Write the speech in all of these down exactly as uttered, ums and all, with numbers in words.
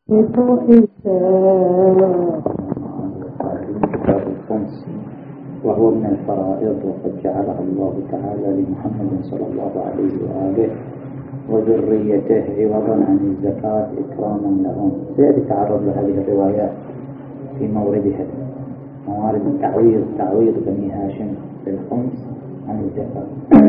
الخمس وهو من الفرائض، وقد جعلها الله تعالى لمحمد صلى الله عليه وآله وذريته عوضا عن الزكاة إكراما لهم. سيتعرض لهذه الروايات في موردها، موارد التعويض، تعويض بني هاشم بالخمس عن الزكاة.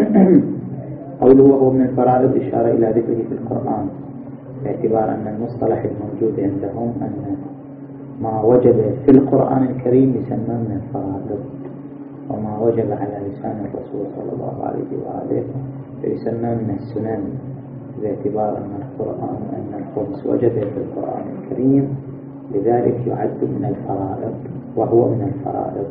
قوله وهو من الفرائض إشارة إلى ذكره في القرآن، باعتبار أن المصطلح الموجود عندهم أن ما وجب في القرآن الكريم يسمى من الفرائض، وما وجب على لسان الرسول صلى الله عليه وآله يسمى من السنن، باعتبار أن القرآن أن الخمس وجب في القرآن الكريم، لذلك يعد من الفرائض وهو من الفرائض.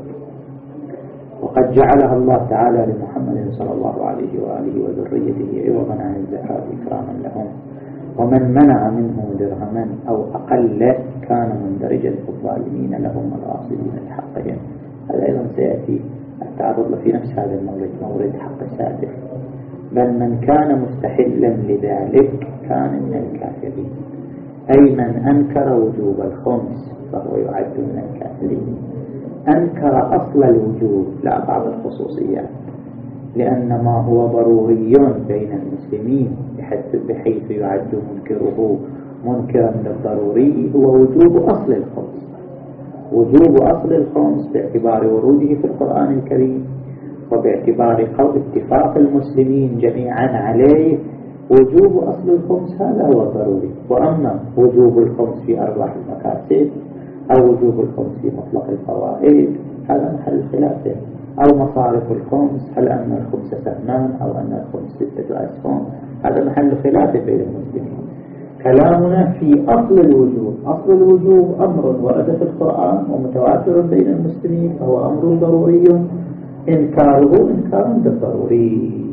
وقد جعلها الله تعالى لمحمد صلى الله عليه وآله وذريته عوضا عن الزكاة إكراما لهم، ومن منع منه درهما أو أقل كان مندرجا في الظالمين لهم الغاصبين لحقهم. هذا أيضا سيأتي التعرض في نفس هذا المورد، مورد حق سادس. بل من كان مستحلا لذلك كان من الكافرين، أي من أنكر وجوب الخمس فهو يعد من الكافرين. أنكر أصل الوجوب لا بعض الخصوصيات، لأن ما هو ضروري بين المسلمين بحيث يعد منكره منكرا للضروري هو وجوب أصل الخمس. وجوب أصل الخمس باعتبار وروده في القرآن الكريم، وباعتبار قول اتفاق المسلمين جميعا عليه، وجوب أصل الخمس هذا هو الضروري. وأما وجوب الخمس في أرباح المكاسب أو وجوب الخمس في مطلق الفوائد هذا محل خلاف، أو مصارف الخمس، هل أن الخمس سهمان أو أن الخمس ستة أسهم، هذا محل خلاف بين المسلمين. كلامنا في أصل الوجوب. أصل الوجوب أمر ورد في القرآن ومتواتر بين المسلمين، فهو أمر ضروري إنكاره إنكار بالضروري.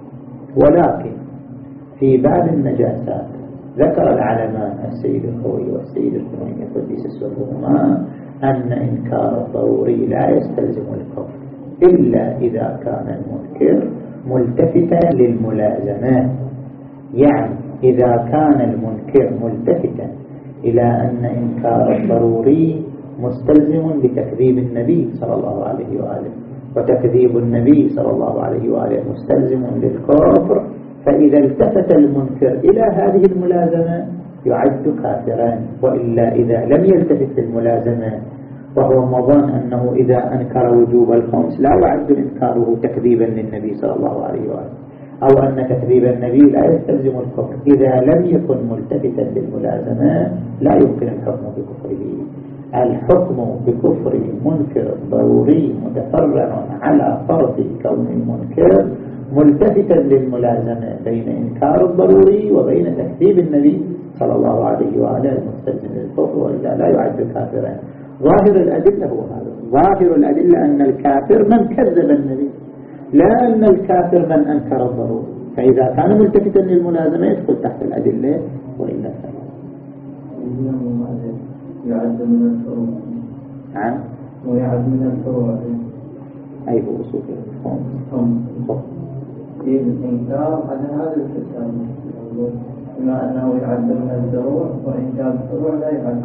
ولكن في بعض النجاسات ذكر العلماء السيد الخوي والسيد الخميني قدس سرهما أن إنكار الضروري لا يستلزم الكفر إلا إذا كان المنكر ملتفتا للملازمات. يعني إذا كان المنكر ملتفتا إلى أن إنكار الضروري مستلزم لتكذيب النبي صلى الله عليه وآله، وتكذيب النبي صلى الله عليه وآله مستلزم للكفر، فإذا التفت المنكر إلى هذه الملازمة يعد كافرا. وإلا إذا لم يلتفت الملازمة وهو مظن أنه إذا أنكر وجوب الخمس لا يعد إنكاره تكذيبا للنبي صلى الله عليه وآله، أو أن تكذيب النبي لا يستلزم الكفر. إذا لم يكن ملتفتا للملازمة لا يمكن الحكم بكفره. الحكم بكفر منكر ضروري متفرع على فرض كون المنكر ملتفتا للملازمة بين إنكار الضروري وبين تكذيب النبي صلى الله عليه وآله المستلزم للكفر، وإلا لا يعد كافرا. ظاهر الأدلة هو هذا. ظاهر الأدلة أن الكافر من كذب النبي، لا أن الكافر من أنكر الضروري. فإذا كان ملتفتا للملازمة يدخل تحت الأدلة، وإلا فلا. يعد من الفروع. نعم. ويعد من الفروع. أي هو أصول الفقه. في الإنكار على هذا الكتاب، بما أنه يعد من الفروع، وإنكار الفروع لا يعد.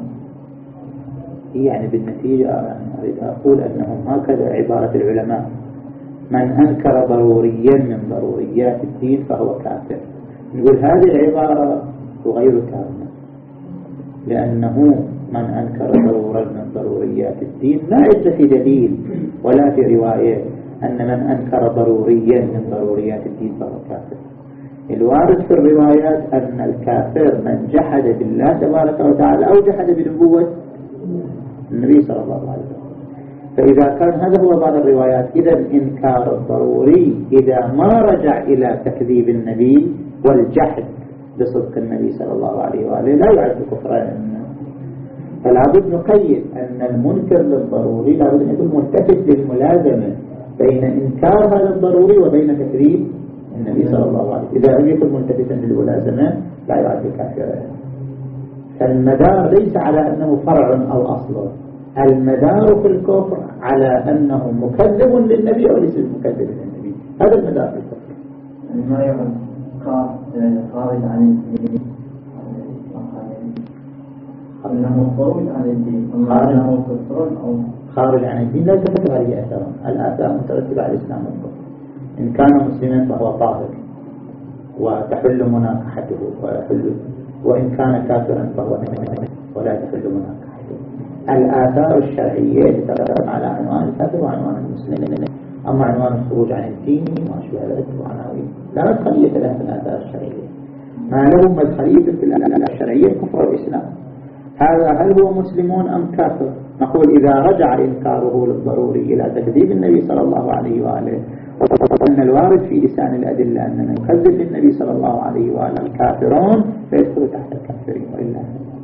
يعني بالنتيجة أنا أريد أقول أنهم هكذا عبارة العلماء: من أنكر ضروريا من ضروريات الدين فهو كافر. نقول هذه العبارة غير تامة، لأنه من أنكر ضرورا من ضروريات الدين لا يوجد في دليل ولا في رواية أن من أنكر ضروريا من ضروريات الدين فهو كافر. الوارد في الروايات أن الكافر من جحد بالله تبارك وتعالى أو جحد بنبوة النبي صلى الله عليه وسلم. فإذا كان هذا هو بعض الروايات، إذا إنكار الضروري إذا ما رجع إلى تكذيب النبي والجحد بصدق النبي صلى الله عليه وآله لا يعد كفرا. فلا بد نقيد أن المنكر للضروري لا بد أن يكون ملتفت للملازمة بين إنكار هذا الضروري وبين تكذيب النبي صلى الله عليه وسلم. إذا لم يكن ملتفتا للملازمة لا يعد كافرا. فالمدار ليس على أنه فرع أو أصل، المدار في الكفر على أنه مكذب للنبي أو ليس مكذب للنبي. هذا المدار في الكفر. ما يعد خارج عن الدين. أنه خروج عن الدين، أما أنه كفر أو خارج عن الدين لا يترتب عليه أثر. الآثار مترتبة على الإسلام والكفر. إن كان مسلما فهو طاهر وتحل مناكحته ويحل، وإن كان كافرا فهو ولا تحل مناكحته. الآثار الشرعية تترتب على عنوان الكافر وعنوان المسلم. أما عنوان الخروج عن الدين ما شبه ذلك وعناوين لا مدخلية لها في الآثار الشرعية. ما له مدخلية في الآثار الشرعية كفر الإسلام. هذا هل هو مسلمون أم كافر؟ نقول إذا رجع إنكاره للضروري إلى تكذيب النبي صلى الله عليه وآله، وأن الوارد في لسان الأدلة أن من يكذب النبي صلى الله عليه وآله الكافرون فيدخل تحت الكافرين وإلا.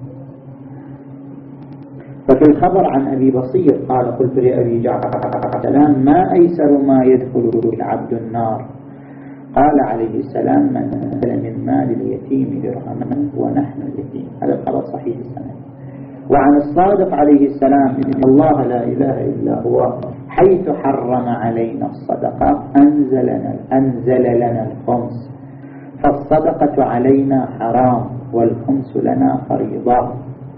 ففي الخبر عن أبي بصير قال قلت لأبي جعفر السلام ما أيسر ما يدخل العبد النار؟ قال عليه السلام من نزل من مال اليتيم درهما ونحن اليتيم. هذا الخبر صحيح السند. وعن الصادق عليه السلام إن الله لا إله إلا هو حيث حرم علينا الصدقة أنزل لنا, أنزل لنا الخمس، فالصدقة علينا حرام والخمس لنا فريضة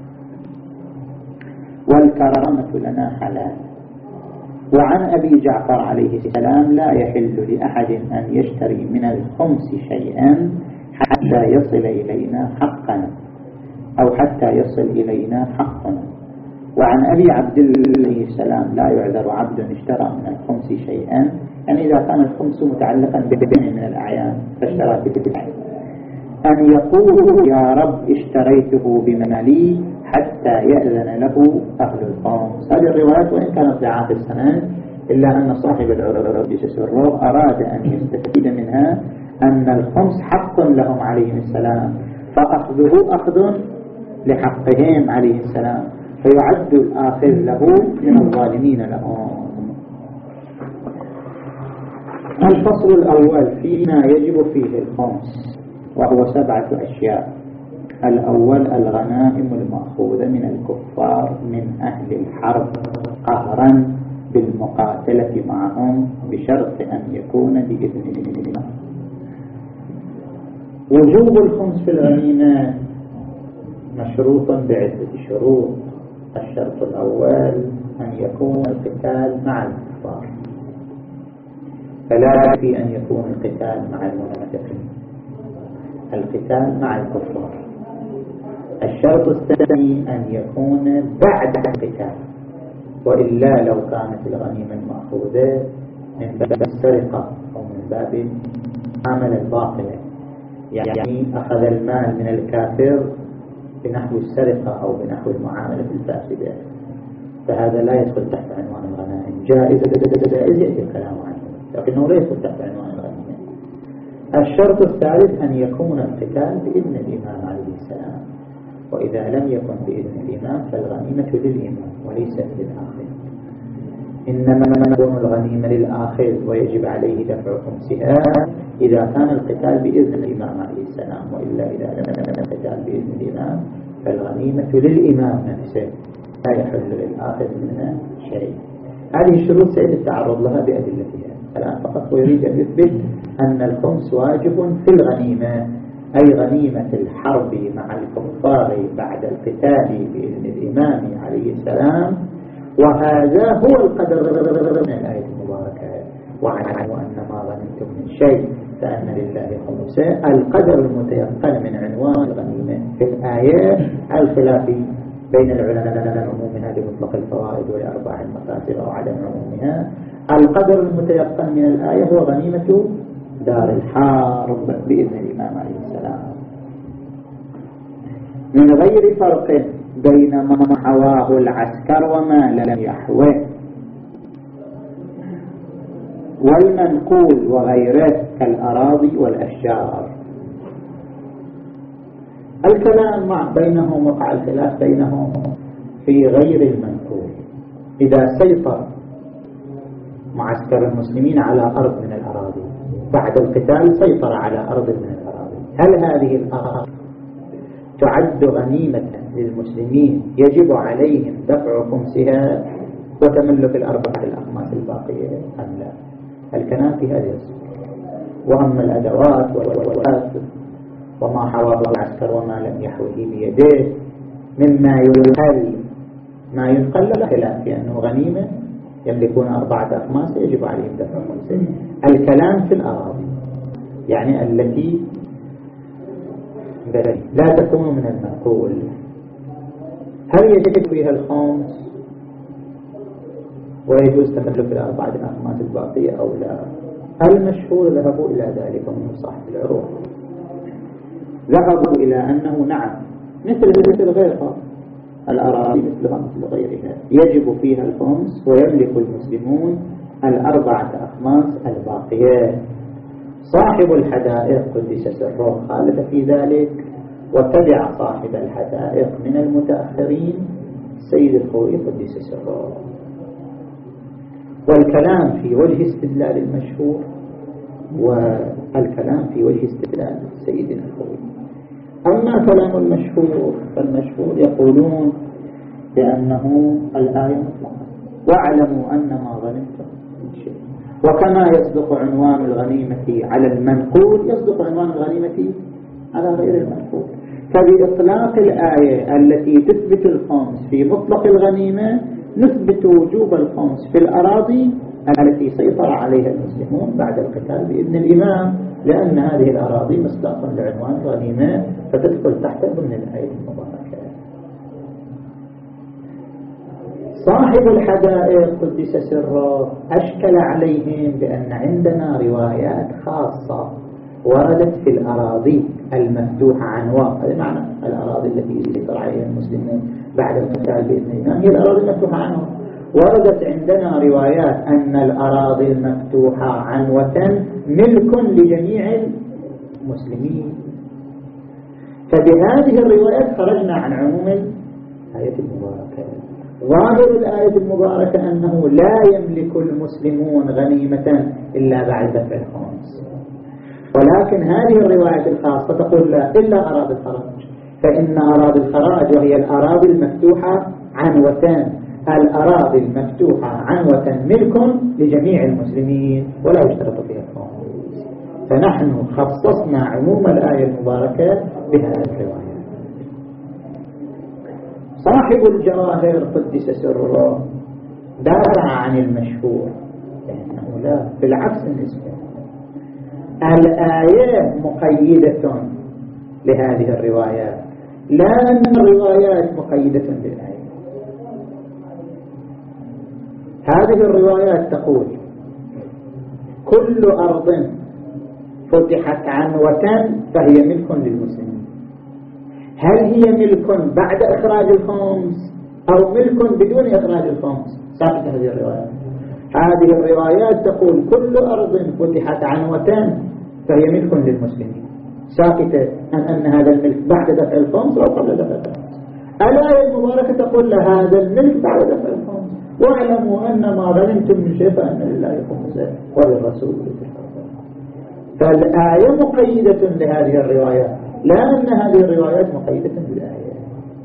والكرامة لنا حلال. وعن أبي جعفر عليه السلام لا يحل لأحد أن يشتري من الخمس شيئا حتى يصل إلينا حقنا أو حتى يصل إلينا حقنا. وعن أبي عبد الله عليه السلام لا يعذر عبد اشترى من الخمس شيئا، يعني إذا كان الخمس متعلقا بدين من الأعيان فاشترى بدين، أن يقول يا رب اشتريته بمالي حتى يأذن له أهل الخمس. هذه الروايات وإن كانت ضعاف السند إلا أن صاحب العرب سره أراد أن يستفيد منها أن الخمس حق لهم عليهم السلام، فأخذه أخذ لحقهم عليه السلام، فيعد الآخذ له من الظالمين لهم. الفصل الأول فيما يجب فيه الخمس، وهو سبعة أشياء. الأول الغنائم المأخوذة من الكفار من أهل الحرب قهرا بالمقاتلة معهم بشرط أن يكون بإذن الله. وجوب الخمس في الغنيمة مشروط بعدة شروط. الشرط الأول أن يكون القتال مع الكفار، فلا يكفي أن يكون القتال مع المنافقين، القتال مع الكفار. الشرط الثاني أن يكون بعد القتال، وإلا لو كانت الغنيمة المأخوذة من باب السرقة أو من باب عمل الباطلة، يعني أخذ المال من الكافر بنحو السرقة أو بنحو المعاملة الفاسدة، فهذا لا يدخل تحت عنوان الغنائم. جائز جائز يأتي الكلام عنه، لكنه لا يدخل تحت عنوان الغنائم. الشرط الثالث أن يكون القتال بإذن الإمام عليه السلام، وإذا لم يكن بإذن الإمام فالغنيمة للإمام وليست للآخر. إنما يكون الغنيمة للآخر ويجب عليه دفع خمسها إذا كان القتال بإذن الإمام عليه السلام، وإلا إذا لم يكن القتال بإذن الإمام فالغنيمة للإمام نفسه لا يحل للآخر منها شيء. هذه الشروط سيتعرض لها بأدلتها الآن، فقط ويريد أن يثبت أن الخمس واجب في الغنيمة، أي غنيمة الحرب مع الكفار بعد القتال بإذن الإمام عليه السلام. وهذا هو القدر من الآية المباركة واعلموا أن ما غنمتم من شيء فأن لله خمسه، القدر المتيقن من عنوان الغنيمة. في الآية الخلاف بين العلماء عمومها لمطلق الفوائد ولأرباح المكاسب أو عدم عمومها. القدر المتيقن من الآية هو غنيمة دار الحرب بإذن الإمام عليه السلام، من غير فرق بين ما حواه العسكر وما لم يحوه، والمنقول وغيره كالأراضي والأشجار. الكلام مع بينهم وقع الخلاف بينهم في غير المنقول. إذا سيطر معسكر المسلمين على أرض من الأراضي بعد القتال، سيطر على أرض من الأراضي، هل هذه الأرض تعد غنيمة للمسلمين يجب عليهم دفع خمسها وتملك الأربعة الأخماس الباقية أم لا؟ الكلام في هذه الصورة. وأما الأدوات والوات وما حواه العسكر وما لم يحوه بيده مما ينقل ما ينقل له خلاف، لأنه غنيمة يملكون أربعة أخماس يجب عليهم دفع خمسة. الكلام في الأراضي يعني التي لا تكون من المنقول، هل يجب فيها الخمس ويجوز تملك الأربعة الأخماس الباقية أو لا؟ المشهور ذهبوا إلى ذلك من صاحب العروض، ذهبوا إلى أنه نعم مثل مثل غيرها الأراضي مثلها مثل غيرها يجب فيها الخمس ويملك المسلمون الأربعة أخماس الباقيات. صاحب الحدائق قدس سره خالف في ذلك، وتبع صاحب الحدائق من المتأخرين سيد الخوئي قدس سره. والكلام في وجه استدلال المشهور والكلام في وجه استدلال سيدنا الخوئي. أما كلام المشهور فالمشهور يقولون بأنه الآية مطلقة، واعلموا أن ما غنمتم من شيء، وكما يصدق عنوان الغنيمة على المنقول يصدق عنوان الغنيمة على غير المنقول. فبإطلاق الآية التي تثبت الخمس في مطلق الغنيمة نثبت وجوب الخمس في الأراضي التي سيطر عليها المسلمون بعد القتال بإذن الإمام، لأن هذه الأراضي مصداقا لعنوان الغنيمة فتدخل تحت ضمن الآية المباركة. صاحب الحدائق قدس سره أشكل عليهم بأن عندنا روايات خاصة وردت في الأراضي المفتوحة عنوان، هذا معنى الأراضي التي سيطر عليها المسلمون بعد القتال بإذن الإمام هي الأراضي المفتوحة عنوان. وردت عندنا روايات أن الأراضي المفتوحة عنوة ملك لجميع المسلمين، فبهذه الروايات خرجنا عن عموم الآية المباركة. ظاهر الآية المباركة أنه لا يملك المسلمون غنيمة إلا بعد دفع الخمس، ولكن هذه الرواية الخاصة تقول لا إلا أراضي الخراج، فإن أراضي الخراج وهي الأراضي المفتوحة عنوتان، الأراضي المفتوحة عنوة ملك لجميع المسلمين ولا يشترط فيها الخمس. فنحن خصصنا عموم الآية المباركة بهذه الرواية. صاحب الجواهر قدس سره دافع عن المشهور لأنه لا، بالعكس النسبة الآية مقيدة لهذه الروايات، لا أن الروايات مقيدة بالآية. هذه الروايات تقول كل أرض فتحت عنوة فهي ملك للمسلمين. هل هي ملك بعد إخراج الخمس أو ملك بدون إخراج الخمس؟ ساقط هذه الروايات. هذه الروايات تقول كل أرض فتحت عنوة فهي ملك للمسلمين، ساقطة عن أن هذا الملك بعد دفع الخمس أو قبل دفع الخمس. الآية المباركة تقول هذا الملك بعد دفع الخمس، واعلموا أن ما غنمتم من شيء فأن لله خمسه وللرسول. فالآية مقيدة لهذه الروايات، لا أن هذه الروايات مقيدة بالآية.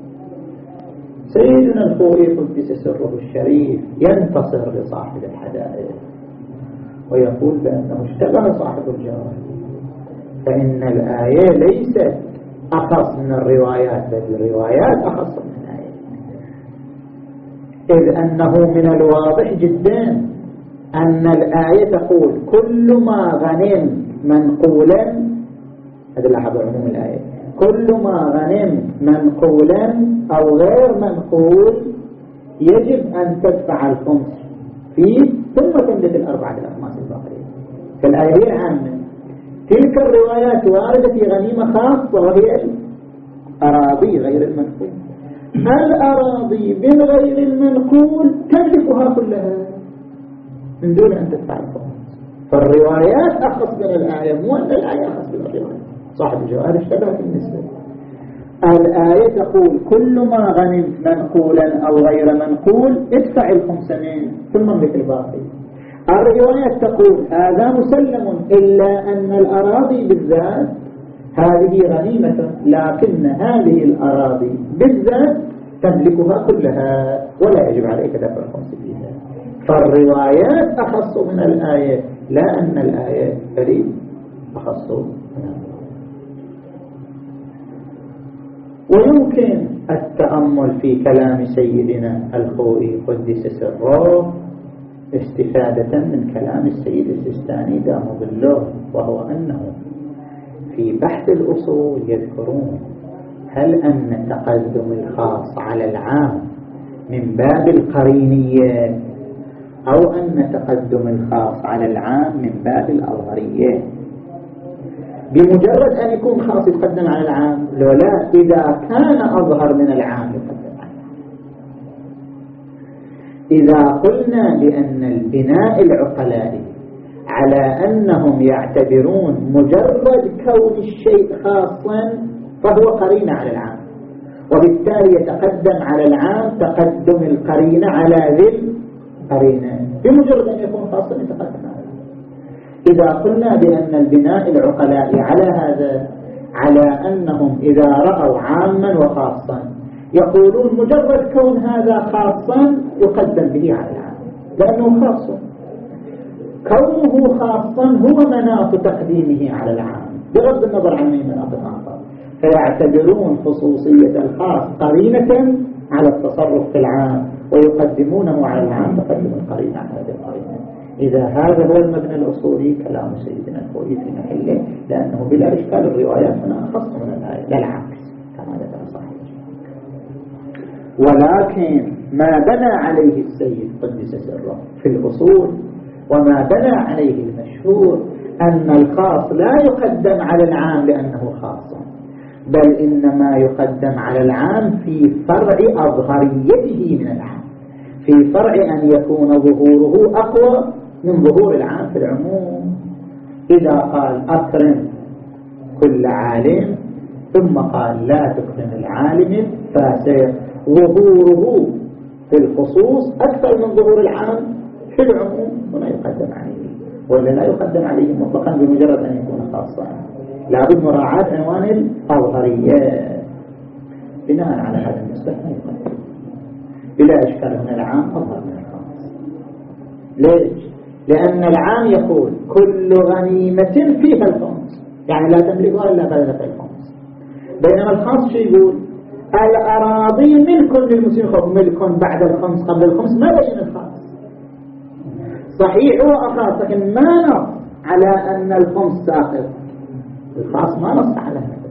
سيدنا الخوئي قدس سره الشريف ينتصر لصاحب الحدائق ويقول بأنه اشتبه صاحب الجواهر، فإن الآية ليست أخص من الروايات بل الروايات أخص من الآية، إذ أنه من الواضح جدا أن الآية تقول كل ما غنم منقولا، هذا لاحظ عموم الآية، كل ما غنم منقولا أو غير منقول يجب أن تدفع الخمس فيه ثم تملك الأربعة الأخماس الباقية. فالآية هي عامة. تلك الروايات واردة في غنيمة خاصة وهي الأراضي غير المنقول. الأراضي بالغير المنقول تملكها كلها من دون أن تدفع الخمس. فالروايات أخص من الآية، مو أن الآية أخص من الروايات. صاحب الجوهر اشتبه في النسبة. الآية تقول كل ما غنمت منقولا أو غير منقول ادفع الخمسين ثم املك الباقي. الروايات تقول هذا مسلم إلا أن الأراضي بالذات هذه غنيمة، لكن هذه الأراضي بالذات تملكها كلها ولا يجب عليك دفع الخمس فيها. فالروايات أخص من الآية، لا أن الآية فريد أخص من الآية. ويمكن التأمل في كلام سيدنا الخوئي قدس سره استفادة من كلام السيد السيستاني دام ظله، وهو أنه في بحث الأصول يذكرون هل أن تقدم الخاص على العام من باب القرينية أو أن تقدم الخاص على العام من باب الأظهرية. بمجرد أن يكون خاص يقدم على العام، لو لا، إذا كان أظهر من العام يقدم على العام. إذا قلنا بأن البناء العقلائي على أنهم يعتبرون مجرد كون الشيء خاصا فهو قرينة على العام، وبالتالي يتقدم على العام تقدم القرينة على ذي القرينة بمجرد أن يكون خاصا يتقدم على العام. إذا قلنا بأن البناء العقلائي على هذا، على أنهم إذا رأوا عاما وخاصا يقولون مجرد كون هذا خاصا يقدم به على العام لأنه خاص، كونه خاصا هو مناط تقديمه على العام بغض النظر عن أي مناط آخر، فيعتبرون خصوصية الخاص قرينة على التصرف في العام ويقدمونه على العام تقدم القرينة على هذه القرينة. إذا هذا هو المبنى الأصولي كلام سيدنا الخوئي في محله، لأنه بلا إشكال الروايات هنا أخص من الآية لا العكس كما ذكر صحيح. ولكن ما بنى عليه السيد قدس سره في الأصول وما بنى عليه المشهور أن الخاص لا يقدم على العام لأنه خاص، بل إنما يقدم على العام في فرع أظهريته من العام، في فرع أن يكون ظهوره أقوى من ظهور العام في العموم. إذا قال أكرم كل عالم ثم قال لا تكرم العالم فسير ظهوره في الخصوص أكثر من ظهور العام في العموم، هنا يقدم عليه، ولا لا يقدم عليه مطلقا بمجرد أن يكون خاصا، لابد مراعاة عنوان الأظهرية. بناء على هذا المصطلح يقدم بلا إشكال من العام أظهر من الخاص. ليش؟ لأن العام يقول كل غنيمة فيها الخمس، يعني لا تملكها إلا بلدة الخمس، بينما الخاص شيء يقول الأراضي ملك للمسلمين، ملك بعد الخمس قبل الخمس، ما بين الخاص صحيح هو أخاص، لكن ما نص على أن الخمس ساقط، الخاص ما نص على هذا.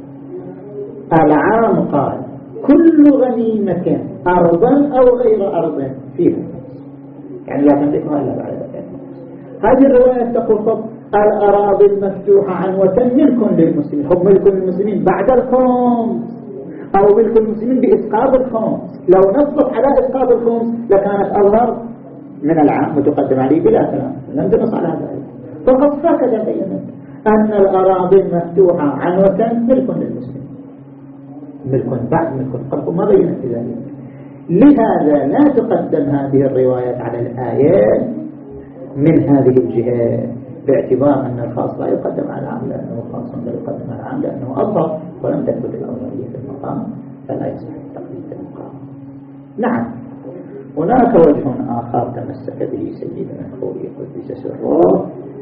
العام قال كل غنيمة أرضا أو غير أرض فيها، يعني لا تملكها إلا بعد ذلك. هذه الرواية تقول فقط الأراضي المفتوحة عنوة ملك للمسلمين، هم ملك للمسلمين بعد الخمس أو ملك المسلمين بإسقاط الخمس. لو نصت على إسقاط الخمس لكانت أظهر من العام وتقدم عليه بلا كلام، لم تنص على هذا، فقط هكذا بينت أن الأراضي المفتوحة عنوة ملك للمسلمين، ملك بعد ملك قبل، ما بينت ذلك. لهذا لا تقدم هذه الروايات على الآيات من هذه الجهة، باعتبار أن الخاص لا يقدم على العام لأنه خاص، لا يقدم على العام لأنه أظهر، ولم تثبت الأولوية في المقام فلا يصح التقديم في المقام. نعم، هناك وجه آخر تمسك به سيدنا الخوئي قدس سره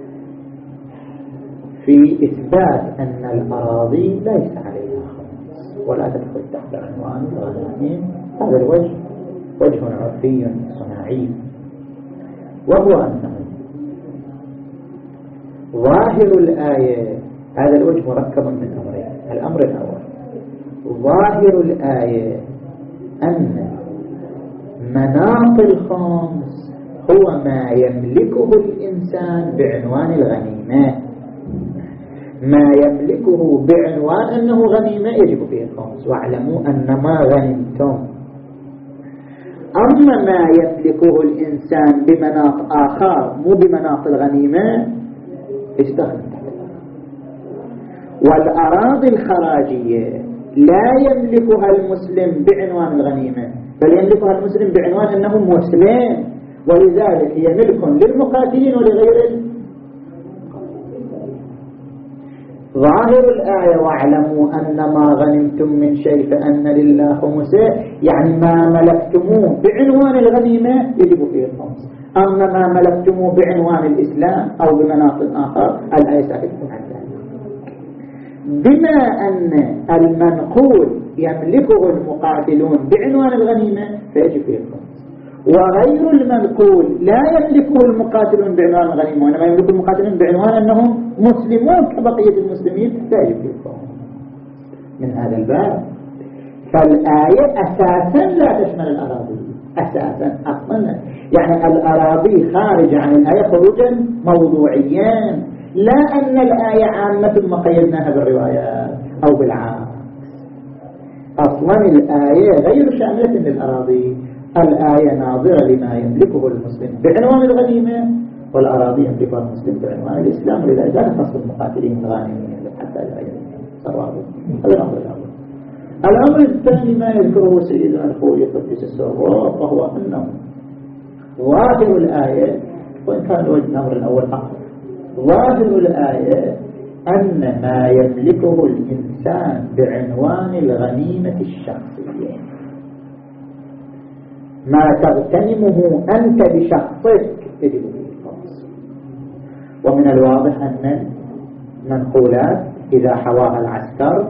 في إثبات أن الأراضي ليس عليها خمس ولا تدخل تحت عنوان الغنائم. هذا الوجه وجه عرفي صناعي، وهو أنه ظاهر الآية، هذا الوجه مركب من أمرين. الأمر الأول ظاهر الآية أن مناط الخمس هو ما يملكه الإنسان بعنوان الغنيمة، ما يملكه بعنوان أنه غنيمة يجب فيه الخمس، واعلموا أن ما غنمتم. أما ما يملكه الإنسان بمناط آخر مو بمناط الغنيمة استخدم. والأراضي الخراجية لا يملكها المسلم بعنوان الغنيمة، بل يملكها المسلم بعنوان أنه مسلم، ولذلك هي ملك للمقاتلين ولغير. ظاهر الآية واعلموا أن ما غنمتم من شيء فأن لله خمسه، يعني ما ملكتموه بعنوان الغنيمة يجب فيه الخمس. أما ما ملكتموه بعنوان الإسلام أو بمناط آخر الآية ساكتة عن ذلك. بما أن المنقول يملكه المقاتلون بعنوان الغنيمة فيجب فيه الخمس، وغير المنقول لا يملكه المقاتلون بعنوان الغنيمة وإنما يملكه المقاتلون بعنوان أنهم مسلمون كبقية المسلمين فيجب فيه الخمس. من هذا الباب فالآية أساسا لا تشمل الأراضي، أساسا أصلا يعني الأراضي خارج عن الآية خروجا موضوعيا، لا أن الآية عامة ما قيدناها بالروايات أو بالعام. أصلا الآية غير شاملة للأراضي، الآية ناظرة لما يملكه المسلم بعنوان الغنيمة، والأراضي يملكها المسلم بعنوان الإسلام، ولذلك لا نص المقاتلين الغانمين حتى لا يصيروا. هذا الأمر الأول. الأمر الثاني ما يذكره سيدنا الخوي قدس السر وهو أنه ظاهر الآية، وإن كان وجه الأمر الأول أقل، ظاهر الآية أن ما يملكه الإنسان بعنوان الغنيمة الشخصية، ما تغتنمه أنت بشخصك يجب فيه الخمس. ومن الواضح أن المنقولات إذا حواها العسكر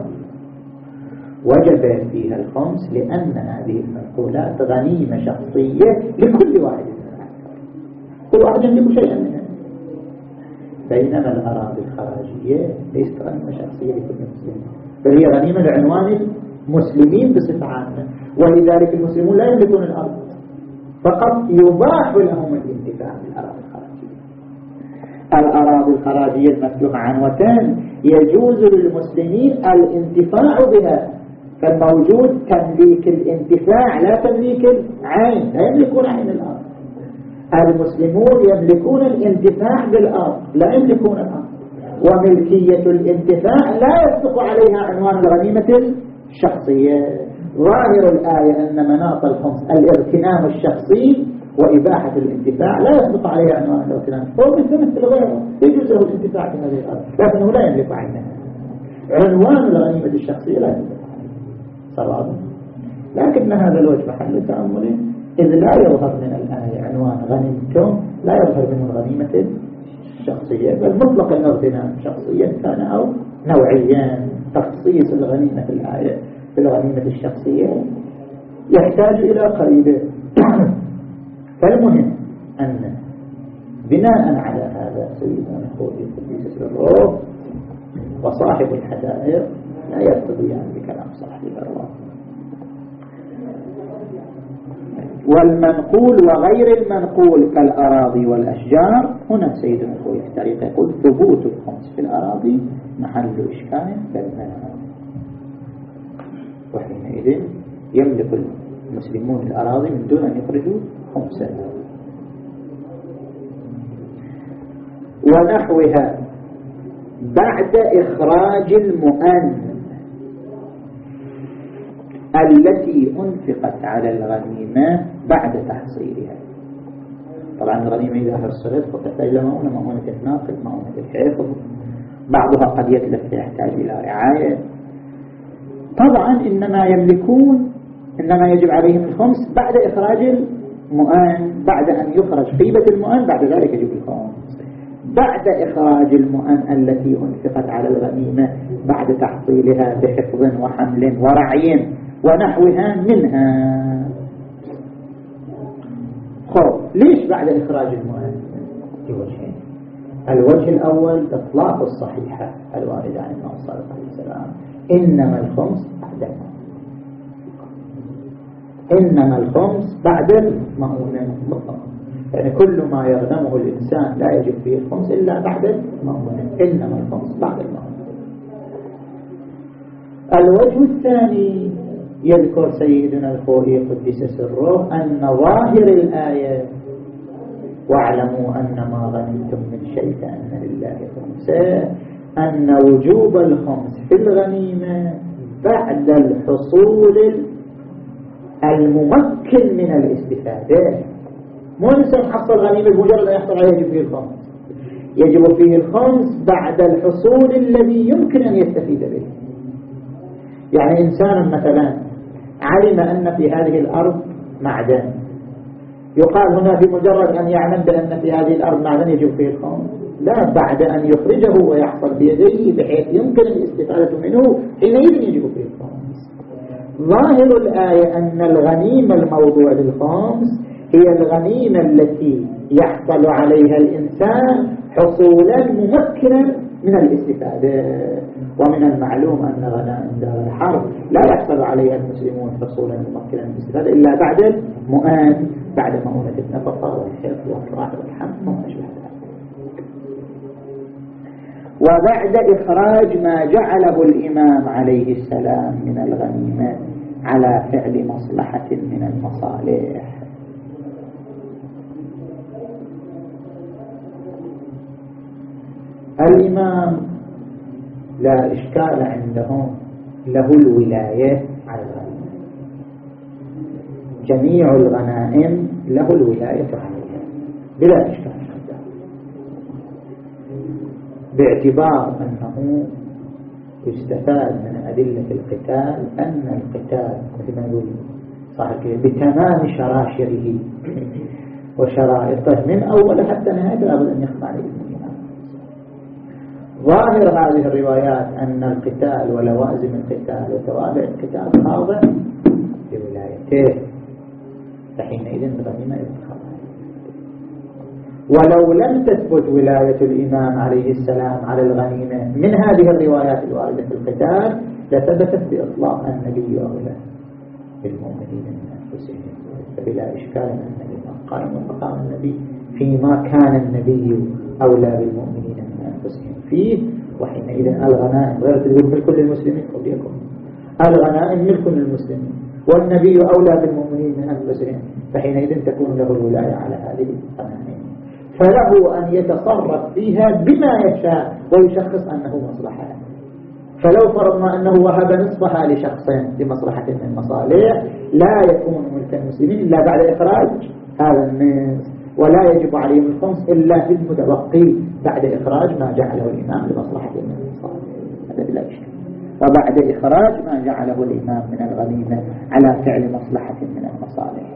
وجب فيها الخمس، لأن هذه المنقولات غنيمة شخصية لكل واحد من العسكر، كل واحد يملك شيئا منها. بينما الأراضي الخراجية ليست غنيمة شخصية لكل مسلم، بل هي غنيمة لعنوان المسلمين بصفة عامة، ولذلك المسلمون لا يملكون الأرض، فقط يباح لهم الانتفاع بالأراضي الخراجية. الأراضي الخراجية المفتوحة عنوتان يجوز للمسلمين الانتفاع بها، فالموجود تمليك الانتفاع لا تمليك العين، لا يملكون عين الأرض. المسلمون يملكون الانتفاع بالأرض لا يملكون الأرض، وملكية الانتفاع لا يصدق عليها عنوان الغنيمة الشخصية. ظاهر الآية أن مناط الخمس الاغتنام الشخصي وإباحة الانتفاع لا يصدق عليها عنوان الاغتنام، هو مثل مثل غيره يجوز له الانتفاع في هذه الأرض لكنه لا يملك عينها. عنوان الغنيمة الشخصية لا يملك صراحة. لكن هذا الوجه محل تأمل، إذ لا يظهر من الآية عنوان غنيمتم، لا يظهر منه الغنيمة الشخصية، بل مطلق الاغتنام شخصيا كان أو نوعيا. تخصيص الغنيمة في الآية بالغنيمة الشخصية يحتاج إلى قريبه. فالمهم أن بناء على هذا سيدنا الخوي قدس سره وصاحب الحدائق لا يرتضيان بكلام صاحب الأرواح. والمنقول وغير المنقول كالأراضي والأشجار، هنا سيدنا الخوي في التاريخ يقول ثبوت الخمس في الأراضي محل إشكال بيننا، وحينئذ يملك المسلمون الأراضي من دون أن يخرجوا خمسا. ونحوها بعد إخراج المؤن التي أنفقت على الغنيمة بعد تحصيلها. طبعا الغنيمة إذا حصلت فتحتاج إلى مؤونة، مؤونة الناقل، مؤونة الحفظ، بعضها قد يتلف يحتاج إلى رعاية. طبعا إنما يملكون إنما يجب عليهم الخمس بعد إخراج المؤن، بعد أن يخرج قيمة المؤن بعد ذلك يجب الخمس. بعد إخراج المؤن التي أنفقت على الغنيمة بعد تحصيلها بحفظ وحمل ورعي ونحوها منها. خب ليش بعد إخراج المؤن؟ وجهين. الوجه الأول إطلاق الصحيحة الواردة عن النبي صلى الله عليه وسلم إنما الخمس بعد المؤن، إنما الخمس بعد المؤونة مطلقا، يعني كل ما يغنمه الإنسان لا يجب فيه الخمس إلا بعد المؤونة، إنما الخمس بعد المؤونة. الوجه الثاني يذكر سيدنا الخوئي قدس سره أن ظاهر الآية واعلموا أن ما غنمتم من شيء فأن لله خمسه، أن وجوب الخمس في الغنيمة بعد الحصول الممكن من الاستفادة. مو الإنسان حصل غنيمة مجرد أن يحصل عليه يجب فيه الخمس، يجب فيه الخمس بعد الحصول الذي يمكن أن يستفيد به. يعني إنسان مثلا علم أن في هذه الأرض معدن، يقال هنا في مجرد أن يعلم بأن في هذه الأرض معدن يجب فيه الخمس؟ لا بعد أن يخرجه ويحصل بيديه بحيث يمكن الاستفادة منه حينئذ يجب فيه الخمس. ظاهر الآية أن الغنيمة الموضوع للخمس هي الغنيمة التي يحصل عليها الإنسان حصولا ممكنا من الاستفادة، ومن المعلوم أن غنائم دار الحرب لا يحصل عليها المسلمون حصولا ممكنا من الاستفادة إلا بعد المؤان، بعد مؤونة النفقة والحفظ والراحة والحمد وما أشبه ذلك. وبعد إخراج ما جعله الإمام عليه السلام من الغنيمة على فعل مصلحة من المصالح. الإمام لا إشكال عندهم له الولاية على الغنيمة، جميع الغنائم له الولاية عليها بلا إشكال عندهم، باعتبار أنه يستفاد من أدلة القتال أن القتال مثل ما يقول صاحب بتمام شراشره وشرائطه من أول حتى نهاية لابد أن يخضع لإذن. ظاهر هذه الروايات أن القتال ولوازم القتال وتوابع القتال خاضع لولايته، فحينئذ الغنيمة يتخضع. ولو لم تثبت ولاية الإمام عليه السلام على الغنيمة من هذه الروايات الواردة في القتال لثبتت بإطلاق النبي أولى بالمؤمنين من أنفسهم، فبلا إشكال أن الإمام قائم مقام النبي فيما كان النبي أولى بالمؤمنين من أنفسهم فيه، وحينئذ الغنائم غير تقول ملك للمسلمين قد يكون الغنائم ملك للمسلمين والنبي أولى بالمؤمنين من أنفسهم، فحينئذ تكون له الولاية على هذه الغنائم، فله أن يتصرف فيها بما يشاء ويشخص أنه مصلحة. فلو فرضنا أنه وهب نصفها لشخص لمصلحة من المصالح لا يكون ملك المسلمين إلا بعد إخراج هذا النصف، ولا يجب عليهم الخمس إلا في المتبقي بعد إخراج ما جعله الإمام لمصلحة من المصالح، هذا بلا إشكال. وبعد إخراج ما جعله الإمام من الغنيمة على فعل مصلحة من المصالح.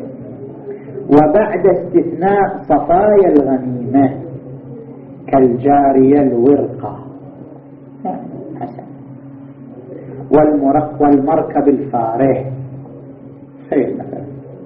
وبعد استثناء صفايا الغنيمة كالجارية الورقة حسن والمرق والمركب الفارح خير مثلا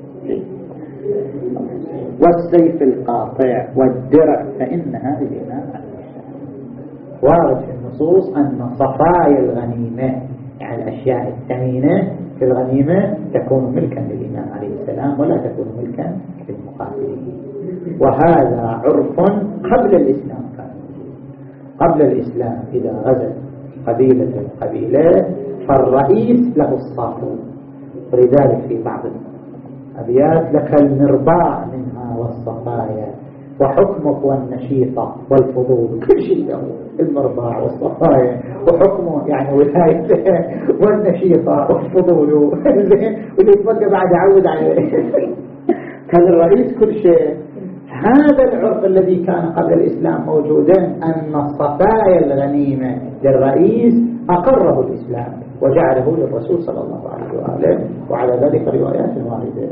والسيف القاطع والدرع، فإن هذه الإمام وارد في النصوص أن صفايا الغنيمة يعني الأشياء الثمينة في الغنيمة تكون ملكا للإمام عليه السلام ولا تكون ملكا للمقاتلين، وهذا عرف قبل الإسلام. قبل الإسلام إذا غزت قبيلة القبيلة فالرئيس له الصافو، ولذلك في بعض الأبيات لك المرباع منها والصفايا وحكمك والنشيطة والفضول، كل شيء له المرباع والصفايا وحكمه يعني ولايته والنشيطة والفضول واللي يتبقى بعد عود عليه كان الرئيس كل شيء. هذا العرف الذي كان قبل الإسلام موجودا أن الصفايا الغنيمة للرئيس أقره الإسلام وجعله للرسول صلى الله عليه وآله، وعلى ذلك روايات واردة.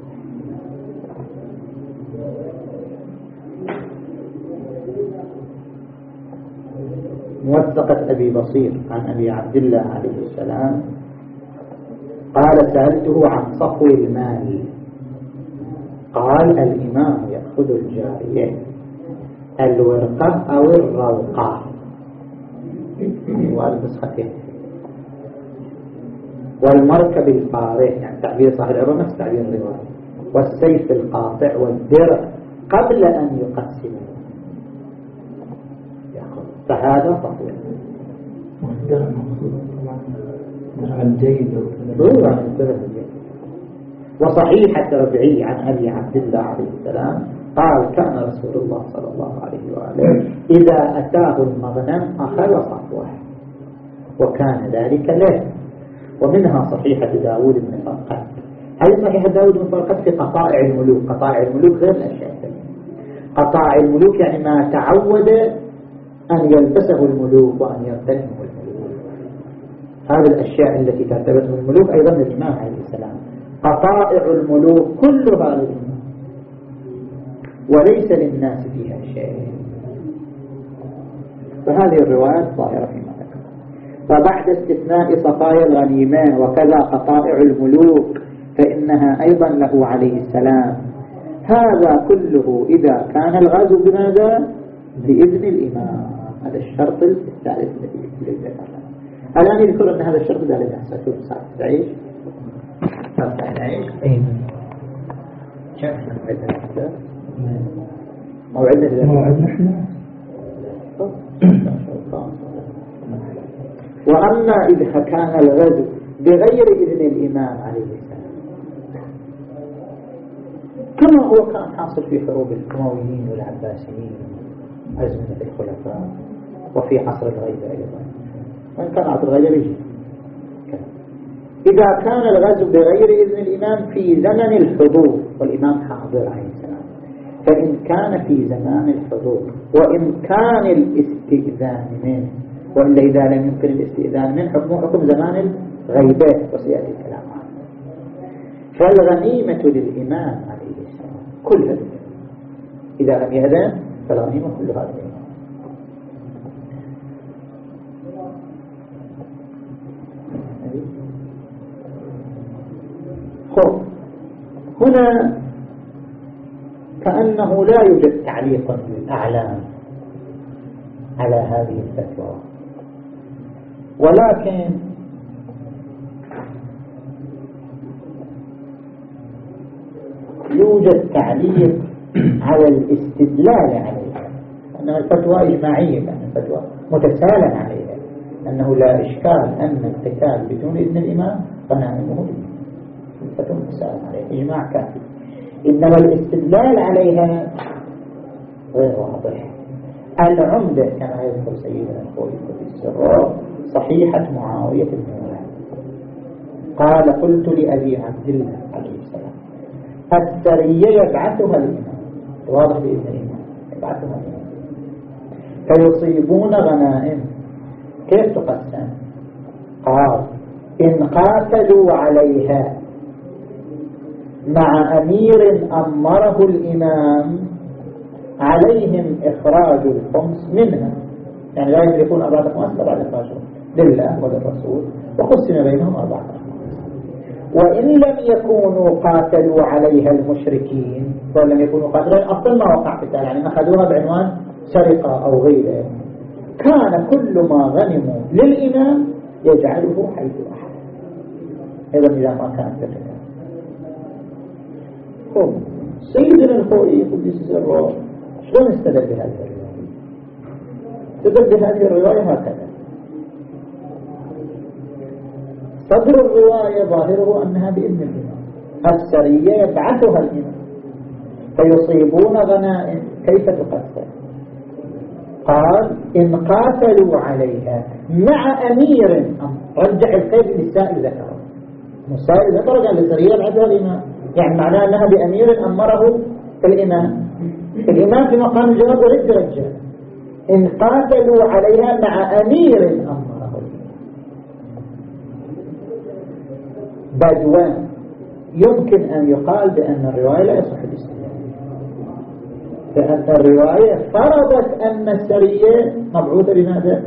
موثقة أبي بصير عن أبي عبد الله عليه السلام قال سألته عن صفو المال، قال الإمام يأخذ الجارية الورقة أو الروقة والنسختين والمركب الفارح يعني تعبير صاحب العروة نفس تعبير الرواية والسيف القاطع والدرع قبل أن يقسمه يأخذ، فهذا صفو والدرع مقصود طبعا درع الجيد وصحيحة ربعي عن أبي عبد الله عليه السلام قال كان رسول الله صلى الله عليه وآله إذا أتاه المغنم أخذ صفوه وكان ذلك له. ومنها صحيحة داود بن فرقد. هل صحيحة داود بن فرقد في قطائع الملوك؟ قطائع الملوك غير الأشياء الثانية. قطائع الملوك يعني ما تعود أن يلبسه الملوك وأن يرتنمه الملوك، هذه الأشياء التي ترتبط بالملوك أيضا للإمام عليه السلام. قطائع الملوك كلها للإمام وليس للناس فيها شيء، فهذه الروايات ظاهرة فيما ذكر. فبعد استثناء صفايا الغنيمة وكذا قطائع الملوك فإنها أيضا له عليه السلام. هذا كله إذا كان الغزو بماذا؟ بإذن الإمام. هذا الشرط الثالث الذي ذكرناه. الآن يذكر أن هذا الشرط ده لدى شوف ساعة تعيش ساعة تعيش أي كيف موعدنا هذا؟ موعدنا هذا موعدنا إحنا. وأما إذا كان الغزو بغير إذن الإمام عليه السلام كما هو كان حاصل في حروب الأمويين والعباسيين أزمنة الخلفاء وفي عصر الغيبة أيضا، وإن كان عصر الغيبة يجي. إذا كان الغزو بغير إذن الإمام في زمن الحضور والإمام حاضر عليه السلام، فإن كان في زمان الحضور وإمكان الاستئذان منه، وإلا إذا لم يمكن الاستئذان منه حكم حكم زمان الغيبة وسيأتي الكلام عنه. فالغنيمة للإمام عليه السلام كلها، إذا لم يأذن فالغنيمة كلها للإمام. خب هنا كأنه لا يوجد تعليق للأعلام على هذه الفتوى، ولكن يوجد تعليق على الاستدلال عليها، أن الفتوى إجماعية، أن الفتوى متسالا عليها، أنه لا إشكال أن القتال بدون إذن الإمام غنائمه، الفتوى متسالا عليها إجماع كافي. إنما الاستدلال عليها غير واضح. العمدة كما يذكر سيدنا الخوي في السر صحيحة معاوية بن هلال قال قلت لأبي عبد الله عليه السلام السرية يبعثها الإمام، واضح بإذن الإمام يبعثها الإمام، فيصيبون غنائم. كيف تقسم؟ قال إن قاتلوا عليها مع أمير أمره الإمام عليهم إخراج الخمس منها، يعني لا يملكون أربعة أخماس بعد إخراجهم لله وللرسول، وقسم بينهم أربعة أخماس. وإن لم يكونوا قاتلوا عليها المشركين، ولم يكونوا قاتلوا أفضل ما وقع قتال، يعني أخذوها بعنوان سرقة أو غيره، كان كل ما غنموا للإمام يجعله حيث أحد. إذا إذا ما كانت ذلك سيدنا الخوئي قدس سره شلون استدل بهذه الرواية؟ استدل بهذه الرواية هكذا: صدر الرواية ظاهره أنها بإذن الإمام، السرية يبعثها الإمام فيصيبون غنائم. كيف تقسم؟ قال إن قاتلوا عليها مع أمير، رجع القيد للسائل ذكره، السائل ذكره قال السرية يبعثها الإمام، يعني معناه أنها بأمير أمره الإمام. الإمام في مقام الجواب ورد رجع إن قاتلوا عليها مع أمير أمره الإمام. بدوان يمكن أن يقال بأن الرواية لا يصح الاستدلال، لأن الرواية فرضت أن السرية مبعوثة بماذا؟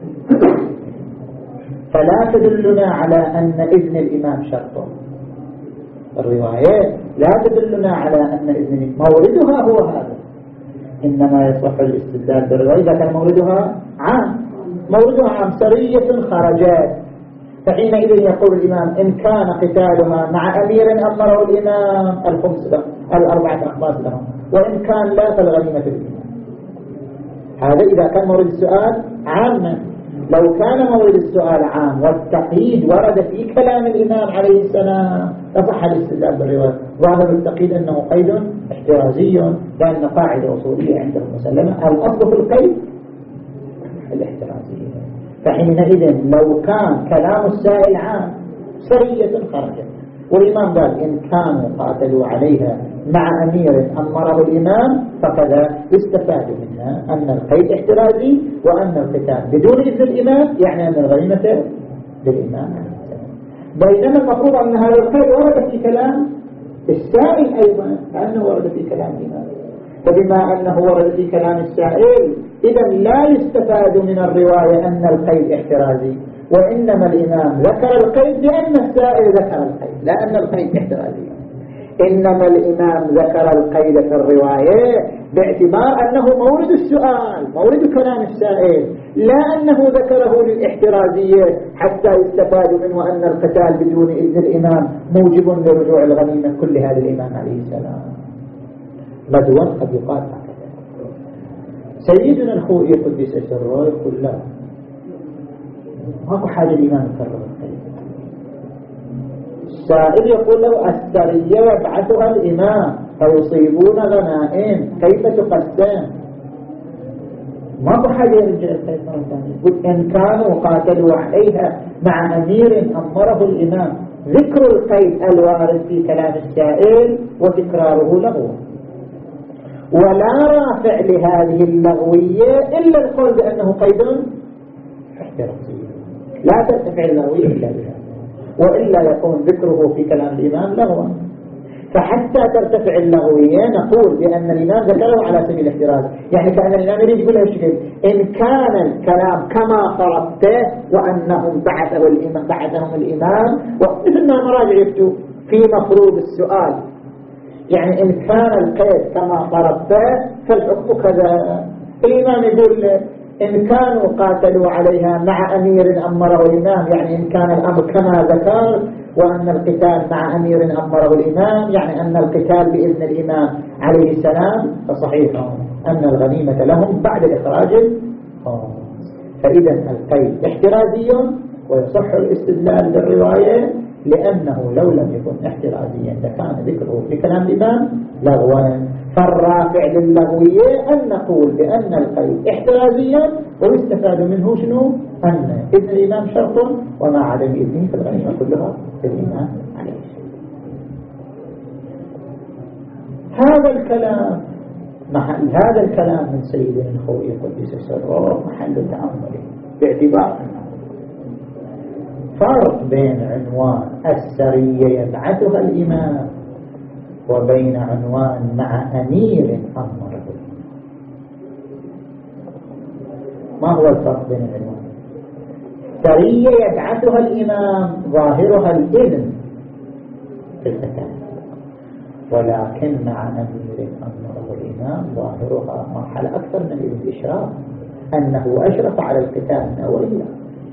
فلا تدلنا على أن إذن الإمام شرط. الرواية لا تدلنا على أن إذن موردها هو هذا، إنما يصح الاستدلال بالرواية إذا كان موردها عام، موردها عام سرية خرجات، فحينئذ يقول الإمام إن كان قتالها مع أمير أمره الإمام الخمس له الأربعة أخماس لهم، وإن كان لا فالغنيمة الإمام. هذا إذا كان مورد السؤال عاما. لو كان مورد السؤال عام والتقييد ورد في كلام الإمام عليه السلام لصح الاستدلال بالرواية. ظاهر التقييد أنه قيد احترازي، لأن قاعدة أصولية عندهم مسلمة الأصل في القيد الاحترازية. فحينئذ لو كان كلام السائل عام سرية خرجت، والإمام قال إن كانوا قاتلوا عليها مع أمير أمره الإمام، فكذا يستفاد منها أن القيد احترازي، وأن القتال بدون إذن الإمام يعني أن الغنيمة للإمام. بينما المفروض أن هذا القيد ورد في كلام السائل أيضا، لأنه ورد في كلام الإمام. فبما أنه ورد في كلام السائل إذا لا يستفاد من الرواية أن القيد احترازي، وإنما الإمام ذكر القيد لأن السائل ذكر القيد، لا أن القيد احترازي. إنما الإمام ذكر القيد في الرواية باعتبار أنه مورد السؤال، مورد كلام السائل، لا أنه ذكره للاحترازية حتى يستفاد منه أن القتال بدون إذن الإمام موجب لرجوع الغنيمة كلها للإمام عليه السلام. بدوا قد يقال هكذا. سيدنا الخوئي قدس سره يقول لا، ماكو حاجة الإمام يكرر القيد. السائل يقول له السرية يبعثها الإمام فيصيبون غنائم كيف تقسم؟ ماكو حاجة يرجع القيد مرة ثانية. يقول إن كانوا قاتلوا عليها مع أمير أمره الإمام، ذكر القيد الوارد في كلام السائل وتكراره له، ولا رافع لهذه اللغوية إلا القول بأنه قيد احترازي، لا ترتفع اللغوية إلا بها، وإلا يكون ذكره في كلام الإمام لغوا. فحتى ترتفع اللغوية نقول بأن الإمام ذكره على سبيل الاحتراز، يعني كأن الإمام يريد يقول هالشكل: إن كان الكلام كما فرضته وأنهم بعثه الإمام بعثهم الإمام، ومثل ما مراجع يكتب في مفروض السؤال، يعني إن كان القيد كما فرضته فالحكم كذا. الإمام يقول إن كانوا قاتلوا عليها مع أمير أمره الإمام، يعني إن كان الأمر كما ذكر، وأن القتال مع أمير أمره الإمام يعني أن القتال بإذن الإمام عليه السلام، فصحيح أن الغنيمة لهم بعد إخراج الخمس. فإذا القيد احترازي ويصح الاستدلال بالرواية، لأنه لو لم يكن احترازيا لكان ذكره في كلام الإمام لغوا. فالرافع للغوية أن نقول بأن القيد احترازيا ويستفاد منه شنو؟ أن إذن الإمام شرط، وما عدم إذنه في الغنيمة كلها الإمام عليه السلام. هذا الكلام محل هذا الكلام من سيدنا الخوئي قدس سره محل تأمل، باعتبار أنه فرق بين عنوان السرية يبعثها الإمام وبين عنوان مع أمير أمره. ما هو الفرق بين العنوان؟ سرية يبعثها الإمام ظاهرها الإذن في القتال، ولكن مع أمير أمره الإمام ظاهرها مرحلة أكثر من الإذن، الإشراف، أنه أشرف على القتال من أولها.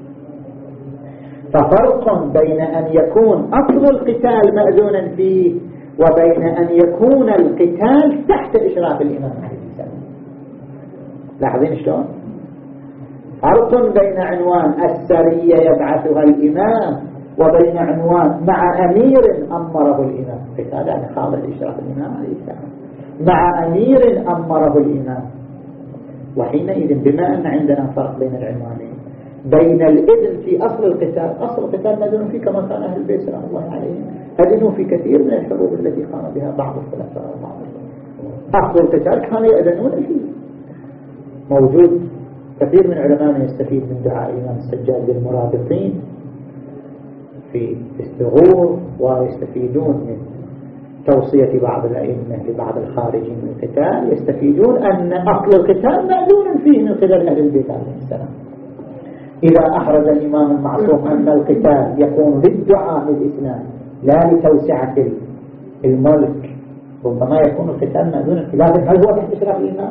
ففرق بين أن يكون أصل القتال مأذونا فيه وبين أن يكون القتال تحت إشراف الإمام عليه السلام. لاحظين شلون؟ فرق بين عنوان السرية يبعثها الإمام وبين عنوان مع أمير أمره الإمام. قتال يعني خاضع إشراف الإمام عليه السلام مع أمير أمره الإمام. وحينئذ بما أن عندنا فرق بين العنوانين، بين الإذن في أصل القتال، أصل القتال مأذون فيه كما كان أهل البيت سلام الله عليهم، أذنوا في كثير من الحروب التي قام بها بعض الخلفاء وبعض أصل القتال كانوا يأذنون فيه. موجود كثير من علماء يستفيد من دعاء الإمام السجاد للمرابطين في الثغور، ويستفيدون من توصية بعض الأئمة لبعض الخارجين من القتال، يستفيدون أن أصل القتال مأذون فيه من قبل أهل البيت عليه السلام. إذا أحرز الإمام المعصوم أن القتال يكون للدعاء للإسلام لا لتوسعة الملك، ربما يكون القتال مأذونا فيه. لكن هل هو تحت إشراف الإمام؟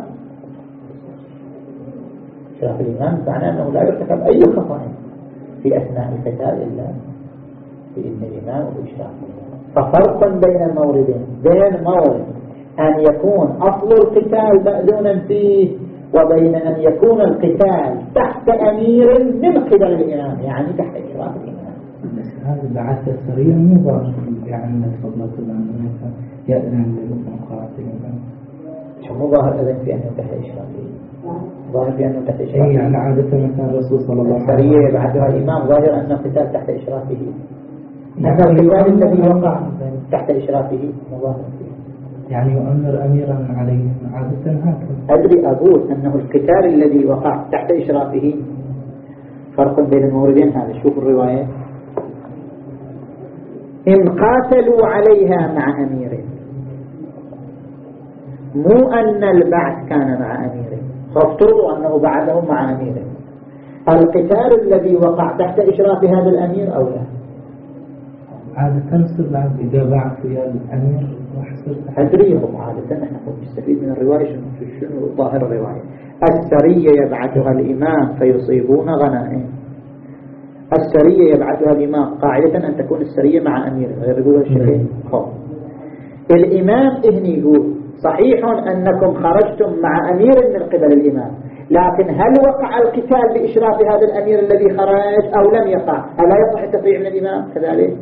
إشراف الإمام معناه أنه لا يرتكب أي خطأ في أثناء القتال إلا بإذن الإمام وبإشراف الإمام. ففرق بين الموردين، بين مورد أن يكون أصل القتال مأذونا فيه وبين أن يكون القتال تحت أمير من قبل الإمام، يعني تحت إشراف الإمام. هذا بعث السرية مو ظاهر يعني تفضل الإمام يأذن للمقاتلين. شو مو ظاهر أذن في أنه تحت إشرافه؟ ظاهر في أنه تحت إشرافه. يعني عادة مثلا الرسول صلى الله عليه وسلم السرية بعثها الإمام ظاهر أن القتال تحت إشرافه. هذا القتال الذي وقع تحت إشرافه مظاهر فيه. يعني يؤمر أميرا عليه عادة هكذا. أدري أقول أنه القتال الذي وقع تحت إشرافه فرق بين الموردين. هذا شوف الرواية: إن قاتلوا عليها مع أمير، مو أن البعث كان مع أمير، فافترضوا أنه بعدهم مع أميره، القتال الذي وقع تحت إشراف هذا الأمير أو لا؟ عادة تنصر بعد إذا بعث يا الأمير أدريهم عادة. نحن نستفيد من الرواية شنو شنو ظاهر الرواية. السرية يبعثها الإمام فيصيبون غنائم. السرية يبعثها الإمام قاعدة أن تكون السرية مع أمير، غير يقولوا الشيخين. الإمام إهني يقول صحيح أنكم خرجتم مع أمير من قبل الإمام، لكن هل وقع القتال بإشراف هذا الأمير الذي خرج أو لم يقع؟ ألا يصح التفريع من الإمام كذلك؟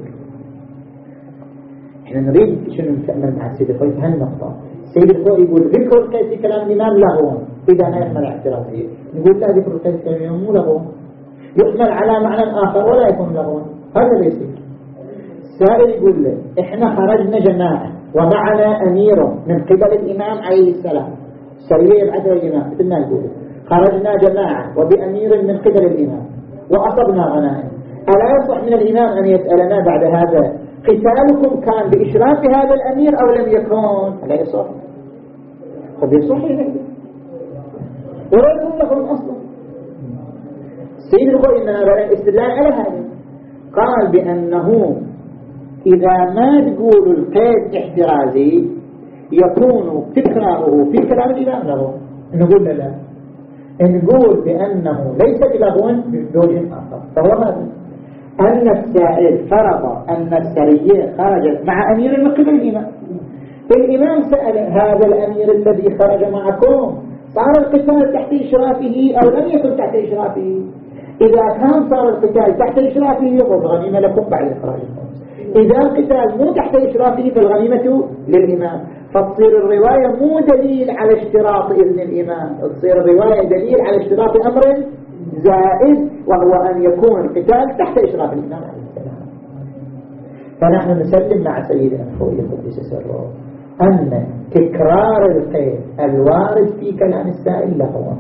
احنا نريد شنو نتأمل مع السيد الخوي في هالنقطة. السيد الخوي يقول ذكر القيس في كلام الإمام لغو إذا ما يحمل اعتراضية، نقول لا ذكر القيس في كلام الإمام مو لغو، يحمل على معنى آخر ولا يكون لغو. هذا بيصير. السائل يقول له احنا خرجنا جماعة ومعنا أمير من قبل الإمام عليه السلام، سرية يبعثها الإمام مثل ما يقول خرجنا جماعة وبأمير من قبل الإمام وأصبنا غنائم، ألا يصح من الإمام أن يسألنا بعد هذا قتالكم كان بإشراف هذا الأمير أو لم يكن؟ ألا يصح؟ قد يصح إليه ولا يكون لكم أصلا. السيد الخوي إننا بلا استدلال على هذا قال بأنه إذا ما تقول القيد احترازي يكون تكراره في كلام الإمام له. نقول لا، نقول بأنه ليس بلغو بوجه آخر، فهو هذا أن السائل فرض أن السرية خرجت مع أمير من قبل الإمام. الإمام سأل هذا الأمير الذي خرج معكم صار القتال تحت إشرافه أو لم يكن تحت إشرافه؟ إذا كان صار القتال تحت إشرافه يقول غنيمة لكم بعد إخراجكم، إذا القتال مو تحت إشرافه فالغنيمة للإمام. فتصير الرواية مو دليل على اشتراط إذن الإمام، تصير الرواية دليل على اشتراط أمر زائد وهو أن يكون القتال تحت إشراف الإمام عليه السلام. فنحن نسلم مع سيدنا الخوي قدس سره أن تكرار القيد الوارد في كلام السائل لغو،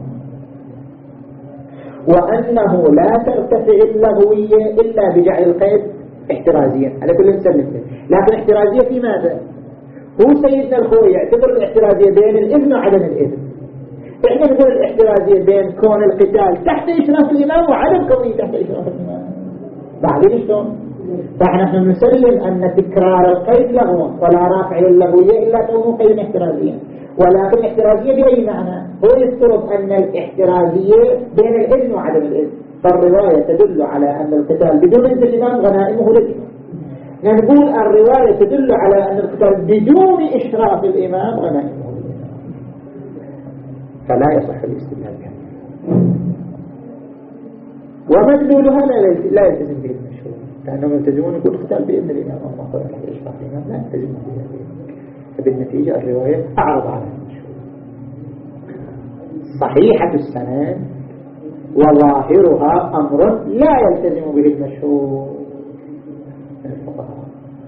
وأنه لا ترتفع اللغوية إلا بجعل القيد احترازيا. على كل نسلم به، لكن احترازية في ماذا؟ هو سيدنا الخوي يعتبر الاحترازية بين الإذن وعدم الإذن، احنا نقول الاحترازية بين كون القتال تحت إشراف الإمام وعدم كونه تحت إشراف الإمام. بعدين شلون؟ فنحن نسلم أن تكرار القيد لغو ولا رافع للغوية إلا كونه قيد احترازيا، ولكن احترازية بأي معنى؟ هو يفترض أن الاحترازية بين الإذن وعدم الإذن، فالرواية تدل على أن القتال بدون إذن الإمام غنائمه للإمام. نقول الرواية تدل على أن القتال بدون إشراف الإمام غنائمه للإمام، فلا يصح الاستدلال بها. ومدلولها لا يلتزم به المشهور، لأنهم يلتزمون يقول القتال بإذن الإمام الله قال تحت إشراف الإمام، لا يلتزم به. فبالنتيجة الرواية أعرض على المشهور صحيحة السند وظاهرها أمر لا يلتزم به المشهور من الفقهاء.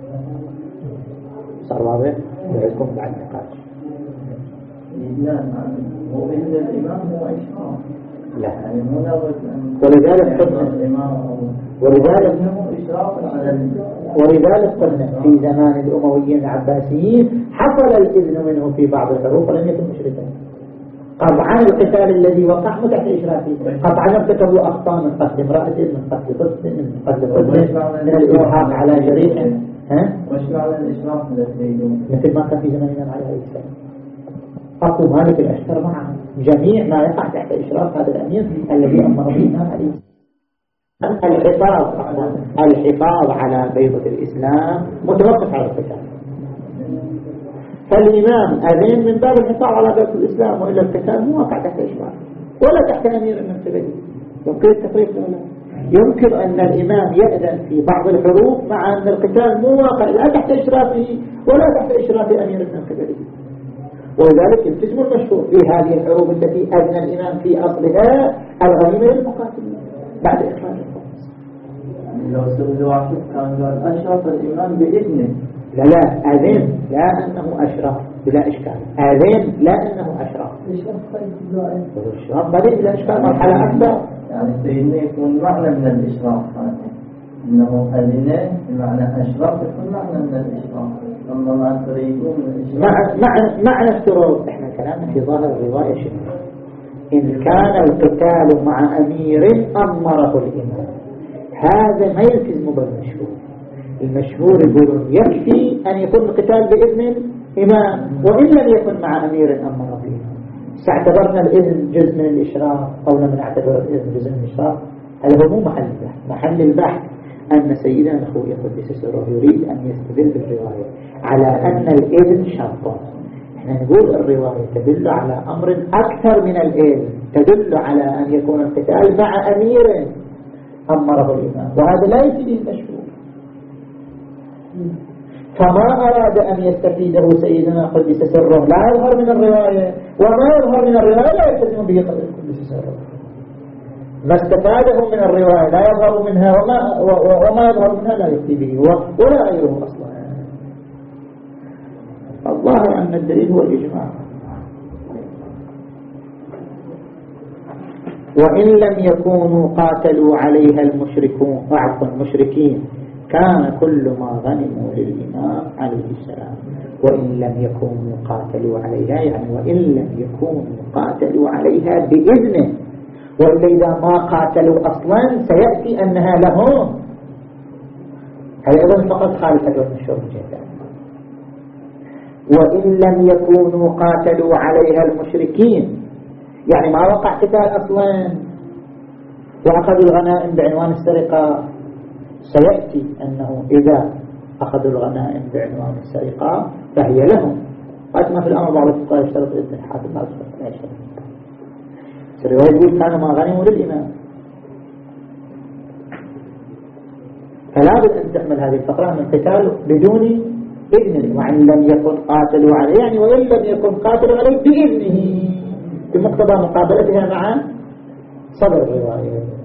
صار واضح؟ بعدكم بعد نقاش. لا هو إذن الإمام هو إشراف، لا يعني مو لابد ولذلك قلنا ولذلك ولذلك قلنا في زمان الأمويين العباسيين حصل الإذن منه في بعض الحروب ولم يكن مشركا. قطعا القتال الذي وقع تحت إشرافه، قطعا ارتكبوا أخطاء من قتل امرأة، من قتل طفل، من قتل طفل، من الإرهاق على جريح. ها؟ وش معنى الإشراف الذي مثل ما كان في زمان الإمام عليه السلام. أقوى مالك الأشتر معه جميع ما يقع تحت إشراف هذا الأمير الذي أمر به الإمام عليه السلام. الحفاظ الحفاظ على بيضة الإسلام متوقف على القتال، فالإمام أذن من باب الحفاظ على بيضة الإسلام، وإلا القتال مو واقع تحت إشراف ولا تحت أمير من قبله. يمكن التفريق ولا يمكن أن الإمام يأذن في بعض الحروب مع أن القتال مو واقع لا تحت إشرافه ولا تحت إشراف أمير من قبله. ولذلك الجزم المشهور في هذه الحروب التي أذن الإمام في أصلها الغنيمة للمقاتلين بعد إخراج الخمس. لو سئل واحد كان قال أشرف الإمام بإذنه، لا لا أذن لا أنه أشرف بلا إشكال، أذن لا أنه أشرف. الإشراف بدأ بلا إشكال مرحلة أكبر، يعني سيدنا يكون معنى من الإشراف، إنه أذن بمعنى أشرف يكون معنى من الإشراف. أما ما تريدون مع مع معنى افتراض. إحنا كلامنا في ظاهر الرواية شيء، إن كان القتال مع أمير أمره الإمام. هذا ما يلتزم بالمشهور. المشهور يقولون يكفي أن يكون القتال بإذن الإمام وإن لم يكن مع أمير أمره الإمام. ساعتبرنا الإذن جزء من الإشراف أو لم نعتبر الإذن جزء من الإشراف، هذا هو مو محل البحث. محل البحث أن سيدنا الخوي قدس سره يريد أن يستدل بالرواية على أن الإذن شرط. احنا نقول الرواية تدل على أمر أكثر من الإذن، تدل على أن يكون القتال مع أمير أمره الإمام، وهذا لا يفيد المشهور. فما أراد أن يستفيده سيدنا قدس سره لا يظهر من الرواية، وما يظهر من الرواية لا يلتزم به قدس سره. ما استفاده من الرواية لا يظهر منها، وما, وما يظهر منها لا يفتي به ولا غيره أصلا. الظاهر أن الدليل هو الإجماع. وإن لم يكونوا قاتلوا عليها المشركون أعطوا المشركين كان كل ما غنموا للإمام عليه السلام. وإن لم يكونوا قاتلوا عليها يعني وإن لم يكونوا قاتلوا عليها بإذنه، وإلا إذا ما قاتلوا أصلا سيأتي أنها لهم. هذا أيضا فقط خالفة والمشهور جدا. وإن لم يكونوا قاتلوا عليها المشركين يعني ما وقع قتال أصلا وأخذوا الغنائم بعنوان السرقة، سيأتي أنه إذا أخذوا الغنائم بعنوان السرقة فهي لهم. قالت ما في الأمر بعض الفقهاء يشترط إذن الحاكم بعض الفقهاء يشترط. الرواية يقول كان ما غنموا للإمام، فلا بد أن تحمل هذه الفقرة من القتال بدون إذنه. وإن لم يكن قاتلوا عليه يعني وإن لم يكن قاتلوا عليه بإذنه بمقتضى مقابلتها مع صدر الرواية.